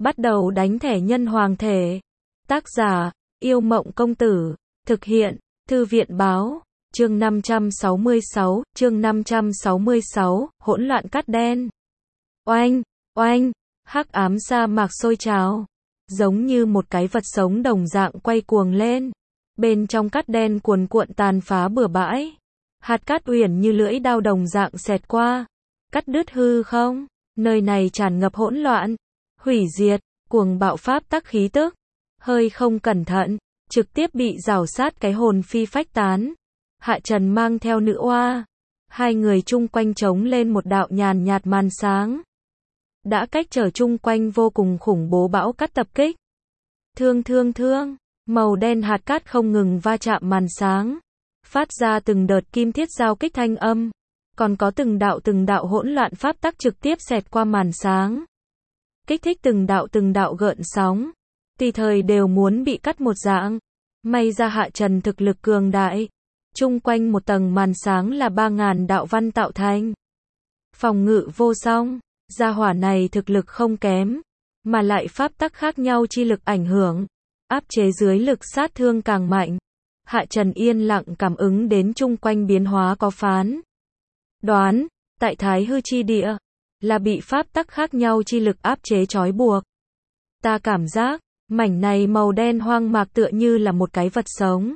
Bắt đầu đánh thẻ nhân hoàng thể. Tác giả, Yêu Mộng Công Tử. Thực hiện, Thư viện Báo. Chương 566, hỗn loạn cát đen. Oanh, oanh, hắc ám sa mạc sôi trào. Giống như một cái vật sống đồng dạng quay cuồng lên. Bên trong cát đen cuồn cuộn tàn phá bừa bãi. Hạt cát uyển như lưỡi dao đồng dạng xẹt qua. Cắt đứt hư không. Nơi này tràn ngập hỗn loạn, hủy diệt, cuồng bạo pháp tắc khí tức. Hơi không cẩn thận, trực tiếp bị rào sát cái hồn phi phách tán. Hạ Trần mang theo nữ oa. Hai người chung quanh trống lên một đạo nhàn nhạt màn sáng. Đã cách trở chung quanh vô cùng khủng bố bão cát tập kích. Thương, màu đen hạt cát không ngừng va chạm màn sáng. Phát ra từng đợt kim thiết giao kích thanh âm. Còn có từng đạo hỗn loạn pháp tắc trực tiếp xẹt qua màn sáng. Kích thích từng đạo gợn sóng. Tùy thời đều muốn bị cắt một dạng. May ra Hạ Trần thực lực cường đại. Chung quanh một tầng màn sáng là 3.000 đạo văn tạo thành. Phòng ngự vô song. Gia hỏa này thực lực không kém. Mà lại pháp tắc khác nhau chi lực ảnh hưởng. Áp chế dưới lực sát thương càng mạnh. Hạ Trần yên lặng cảm ứng đến chung quanh biến hóa có phán đoán, tại Thái Hư chi địa, là bị pháp tắc khác nhau chi lực áp chế trói buộc. Ta cảm giác, mảnh này màu đen hoang mạc tựa như là một cái vật sống.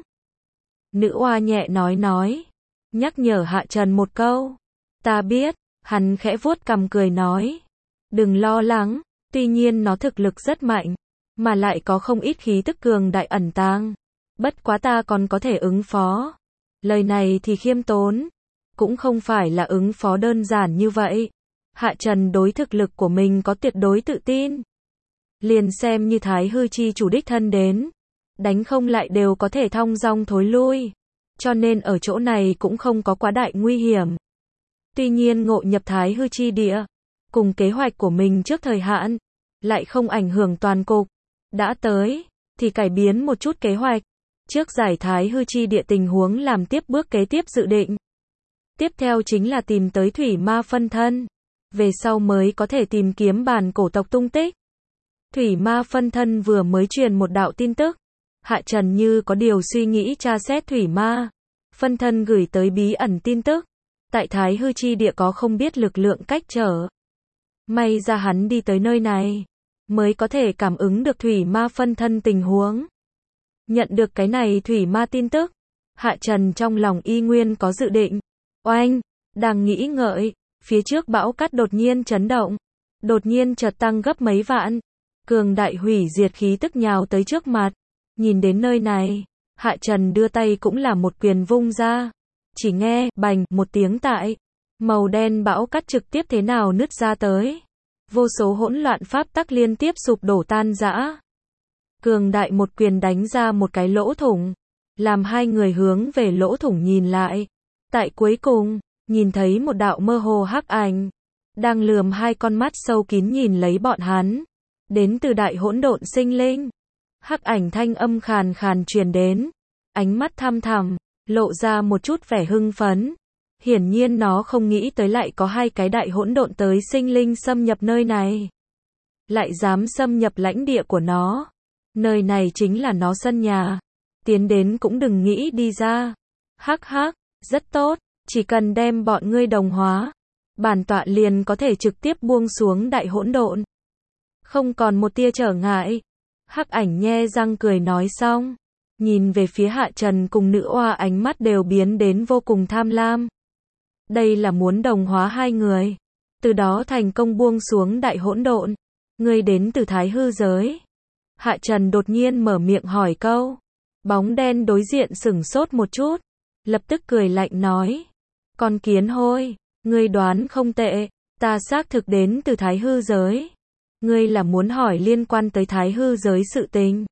Nữ oa nhẹ nói, nhắc nhở Hạ Trần một câu. Ta biết, hắn khẽ vuốt cằm cười nói. Đừng lo lắng, tuy nhiên nó thực lực rất mạnh, mà lại có không ít khí tức cường đại ẩn tàng. Bất quá ta còn có thể ứng phó. Lời này thì khiêm tốn. Cũng không phải là ứng phó đơn giản như vậy. Hạ Trần đối thực lực của mình có tuyệt đối tự tin. Liền xem như Thái Hư chi chủ đích thân đến. Đánh không lại đều có thể thong dong thối lui. Cho nên ở chỗ này cũng không có quá đại nguy hiểm. Tuy nhiên ngộ nhập Thái Hư chi địa. Cùng kế hoạch của mình trước thời hạn. Lại không ảnh hưởng toàn cục. Đã tới. Thì cải biến một chút kế hoạch. Trước giải Thái Hư chi địa tình huống làm tiếp bước kế tiếp dự định. Tiếp theo chính là tìm tới thủy ma phân thân. Về sau mới có thể tìm kiếm bản cổ tộc tung tích. Thủy ma phân thân vừa mới truyền một đạo tin tức. Hạ Trần như có điều suy nghĩ tra xét thủy ma. Phân thân gửi tới bí ẩn tin tức. Tại Thái Hư chi địa có không biết lực lượng cách trở. May ra hắn đi tới nơi này. Mới có thể cảm ứng được thủy ma phân thân tình huống. Nhận được cái này thủy ma tin tức. Hạ Trần trong lòng y nguyên có dự định. Oanh, đang nghĩ ngợi, phía trước bão cát đột nhiên chấn động, đột nhiên chợt tăng gấp mấy vạn, cường đại hủy diệt khí tức nhào tới trước mặt. Nhìn đến nơi này, Hạ Trần đưa tay cũng là một quyền vung ra, chỉ nghe bành một tiếng tại, màu đen bão cát trực tiếp thế nào nứt ra tới, vô số hỗn loạn pháp tắc liên tiếp sụp đổ tan rã. Cường đại một quyền đánh ra một cái lỗ thủng, làm hai người hướng về lỗ thủng nhìn lại. Tại cuối cùng, nhìn thấy một đạo mơ hồ hắc ảnh, đang lườm hai con mắt sâu kín nhìn lấy bọn hắn. Đến từ đại hỗn độn sinh linh. Hắc ảnh thanh âm khàn khàn truyền đến. Ánh mắt thăm thẳm, lộ ra một chút vẻ hưng phấn. Hiển nhiên nó không nghĩ tới lại có hai cái đại hỗn độn tới sinh linh xâm nhập nơi này. Lại dám xâm nhập lãnh địa của nó. Nơi này chính là nó sân nhà. Tiến đến cũng đừng nghĩ đi ra. Hắc hắc. Rất tốt, chỉ cần đem bọn ngươi đồng hóa, bản tọa liền có thể trực tiếp buông xuống đại hỗn độn. Không còn một tia trở ngại. Hắc ảnh nhe răng cười nói xong, nhìn về phía Hạ Trần cùng nữ oa ánh mắt đều biến đến vô cùng tham lam. Đây là muốn đồng hóa hai người, từ đó thành công buông xuống đại hỗn độn. Ngươi đến từ Thái Hư giới. Hạ Trần đột nhiên mở miệng hỏi câu. Bóng đen đối diện sửng sốt một chút. Lập tức cười lạnh nói. Con kiến hôi, ngươi đoán không tệ, ta xác thực đến từ Thái Hư giới. Ngươi là muốn hỏi liên quan tới Thái Hư giới sự tình.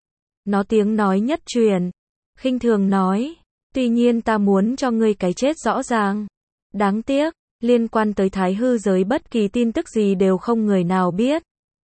Nó tiếng nói nhất truyền, khinh thường nói. Tuy nhiên ta muốn cho ngươi cái chết rõ ràng. Đáng tiếc, liên quan tới Thái Hư giới bất kỳ tin tức gì đều không người nào biết.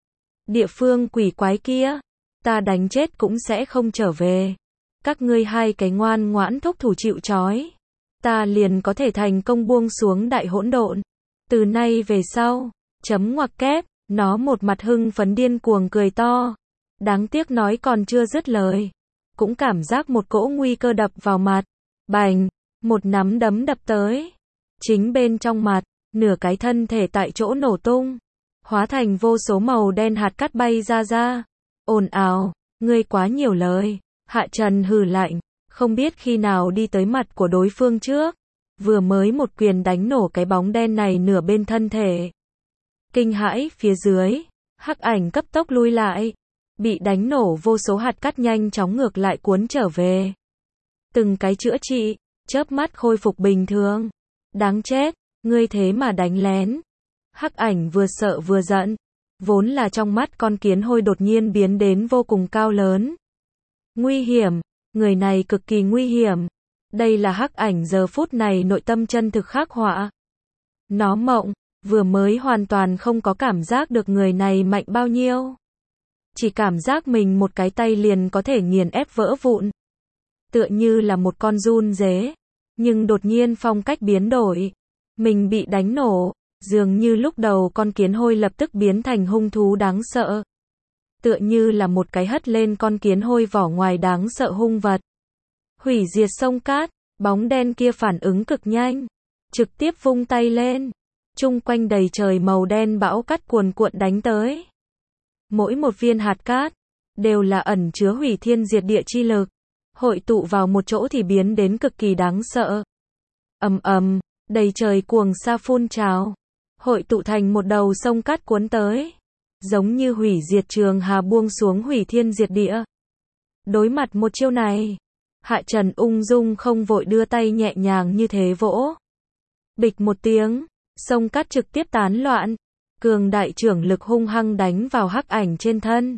Địa phương quỷ quái kia, ta đánh chết cũng sẽ không trở về. Các ngươi hai cái ngoan ngoãn thúc thủ chịu trói. Ta liền có thể thành công buông xuống đại hỗn độn. Từ nay về sau, chấm ngoặc kép, Nó một mặt hưng phấn điên cuồng cười to. Đáng tiếc nói còn chưa dứt lời. Cũng cảm giác một cỗ nguy cơ đập vào mặt. Bành, một nắm đấm đập tới. Chính bên trong mặt, nửa cái thân thể tại chỗ nổ tung. Hóa thành vô số màu đen hạt cát bay ra. Ồn ào, ngươi quá nhiều lời. Hạ Trần hừ lạnh, không biết khi nào đi tới mặt của đối phương trước. Vừa mới một quyền đánh nổ cái bóng đen này nửa bên thân thể. Kinh hãi phía dưới, hắc ảnh cấp tốc lui lại. Bị đánh nổ vô số hạt cát nhanh chóng ngược lại cuốn trở về. Từng cái chữa trị, chớp mắt khôi phục bình thường. Đáng chết, ngươi thế mà đánh lén. Hắc ảnh vừa sợ vừa giận. Vốn là trong mắt con kiến hôi đột nhiên biến đến vô cùng cao lớn. Nguy hiểm, người này cực kỳ nguy hiểm. Đây là hắc ảnh giờ phút này nội tâm chân thực khắc họa. Nó mộng, vừa mới hoàn toàn không có cảm giác được người này mạnh bao nhiêu. Chỉ cảm giác mình một cái tay liền có thể nghiền ép vỡ vụn. Tựa như là một con giun dế. Nhưng đột nhiên phong cách biến đổi. Mình bị đánh nổ. Dường như lúc đầu con kiến hôi lập tức biến thành hung thú đáng sợ. Tựa như là một cái hất lên con kiến hôi vỏ ngoài đáng sợ hung vật. Hủy diệt sông cát, bóng đen kia phản ứng cực nhanh. Trực tiếp vung tay lên. Chung quanh đầy trời màu đen bão cát cuồn cuộn đánh tới. Mỗi một viên hạt cát, đều là ẩn chứa hủy thiên diệt địa chi lực. Hội tụ vào một chỗ thì biến đến cực kỳ đáng sợ. Ầm ầm, đầy trời cuồng sa phun trào. Hội tụ thành một đầu sông cát cuốn tới. Giống như hủy diệt trường hà buông xuống hủy thiên diệt địa. Đối mặt một chiêu này, Hạ Trần ung dung không vội đưa tay nhẹ nhàng như thế vỗ. Bịch một tiếng, sông cát trực tiếp tán loạn. Cường đại trưởng lực hung hăng đánh vào hắc ảnh trên thân.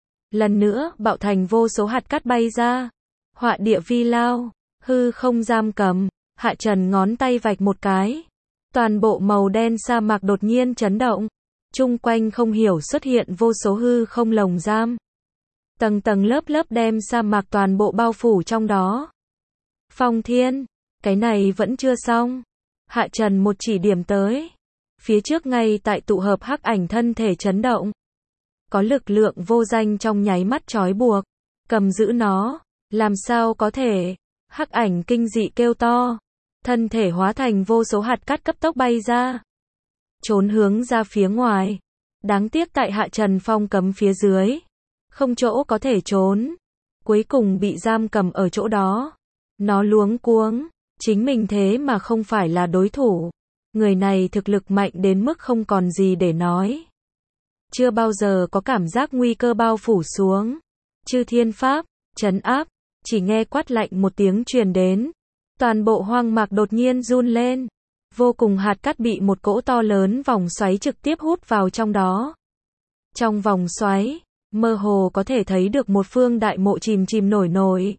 Lần nữa bạo thành vô số hạt cát bay ra. Họa địa vi lao, hư không giam cầm. Hạ Trần ngón tay vạch một cái. Toàn bộ màu đen sa mạc đột nhiên chấn động. Chung quanh không hiểu xuất hiện vô số hư không lồng giam. Tầng tầng lớp lớp đem sa mạc toàn bộ bao phủ trong đó. Phong thiên, cái này vẫn chưa xong. Hạ Trần một chỉ điểm tới. Phía trước ngay tại tụ hợp hắc ảnh thân thể chấn động. Có lực lượng vô danh trong nháy mắt trói buộc. Cầm giữ nó. Làm sao có thể? Hắc ảnh kinh dị kêu to. Thân thể hóa thành vô số hạt cát cấp tốc bay ra. Trốn hướng ra phía ngoài. Đáng tiếc tại Hạ Trần phong cấm phía dưới. Không chỗ có thể trốn. Cuối cùng bị giam cầm ở chỗ đó. Nó luống cuống. Chính mình thế mà không phải là đối thủ. Người này thực lực mạnh đến mức không còn gì để nói. Chưa bao giờ có cảm giác nguy cơ bao phủ xuống. Chư thiên pháp, trấn áp. Chỉ nghe quát lạnh một tiếng truyền đến. Toàn bộ hoang mạc đột nhiên run lên. Vô cùng hạt cát bị một cỗ to lớn vòng xoáy trực tiếp hút vào trong đó. Trong vòng xoáy, mơ hồ có thể thấy được một phương đại mộ chìm chìm nổi nổi.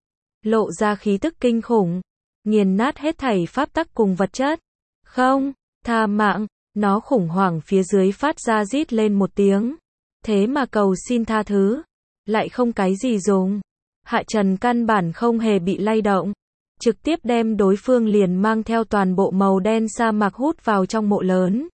Lộ ra khí tức kinh khủng. Nghiền nát hết thảy pháp tắc cùng vật chất. Không, tha mạng, nó khủng hoảng phía dưới phát ra rít lên một tiếng. Thế mà cầu xin tha thứ. Lại không cái gì dùng. Hạ Trần căn bản không hề bị lay động. Trực tiếp đem đối phương liền mang theo toàn bộ màu đen sa mạc hút vào trong mộ lớn.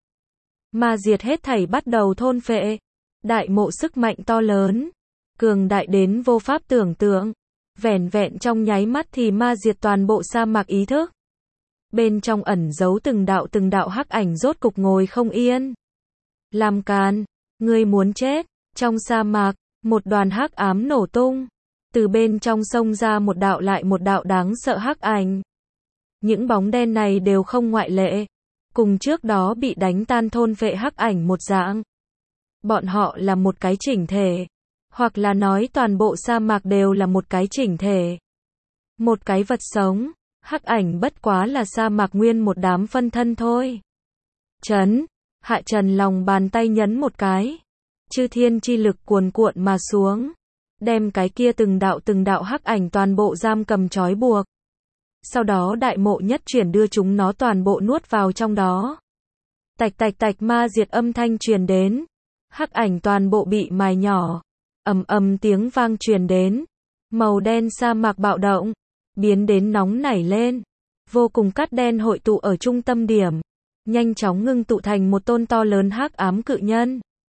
Ma diệt hết thảy bắt đầu thôn phệ. Đại mộ sức mạnh to lớn. Cường đại đến vô pháp tưởng tượng. Vẻn vẹn trong nháy mắt thì ma diệt toàn bộ sa mạc ý thức. Bên trong ẩn giấu từng đạo hắc ảnh rốt cục ngồi không yên. Làm càn, ngươi muốn chết. Trong sa mạc, một đoàn hắc ám nổ tung. Từ bên trong xông ra một đạo lại một đạo đáng sợ hắc ảnh. Những bóng đen này đều không ngoại lệ. Cùng trước đó bị đánh tan thôn phệ hắc ảnh một dạng. Bọn họ là một cái chỉnh thể. Hoặc là nói toàn bộ sa mạc đều là một cái chỉnh thể. Một cái vật sống. Hắc ảnh bất quá là sa mạc nguyên một đám phân thân thôi. Chấn. Hạ Trần lòng bàn tay nhấn một cái. Chư thiên chi lực cuồn cuộn mà xuống. Đem cái kia từng đạo hắc ảnh toàn bộ giam cầm trói buộc. Sau đó đại mộ nhất chuyển đưa chúng nó toàn bộ nuốt vào trong đó. Tạch tạch tạch ma diệt âm thanh truyền đến. Hắc ảnh toàn bộ bị mài nhỏ. Ầm ầm tiếng vang truyền đến. Màu đen sa mạc bạo động. Biến đến nóng nảy lên. Vô cùng cát đen hội tụ ở trung tâm điểm. Nhanh chóng ngưng tụ thành một tôn to lớn hắc ám cự nhân.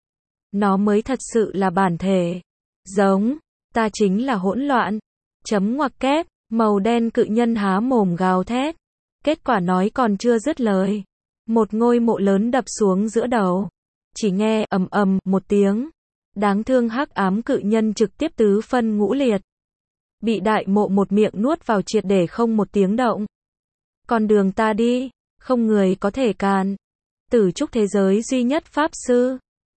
Nó mới thật sự là bản thể. Giống, ta chính là hỗn loạn. Chấm ngoặc kép, màu đen cự nhân há mồm gào thét. Kết quả nói còn chưa dứt lời. Một ngôi mộ lớn đập xuống giữa đầu. Chỉ nghe ầm ầm một tiếng. Đáng thương hắc ám cự nhân trực tiếp tứ phân ngũ liệt. Bị đại mộ một miệng nuốt vào triệt để không một tiếng động. Con đường ta đi, không người có thể cản. Tử trúc thế giới duy nhất pháp sư.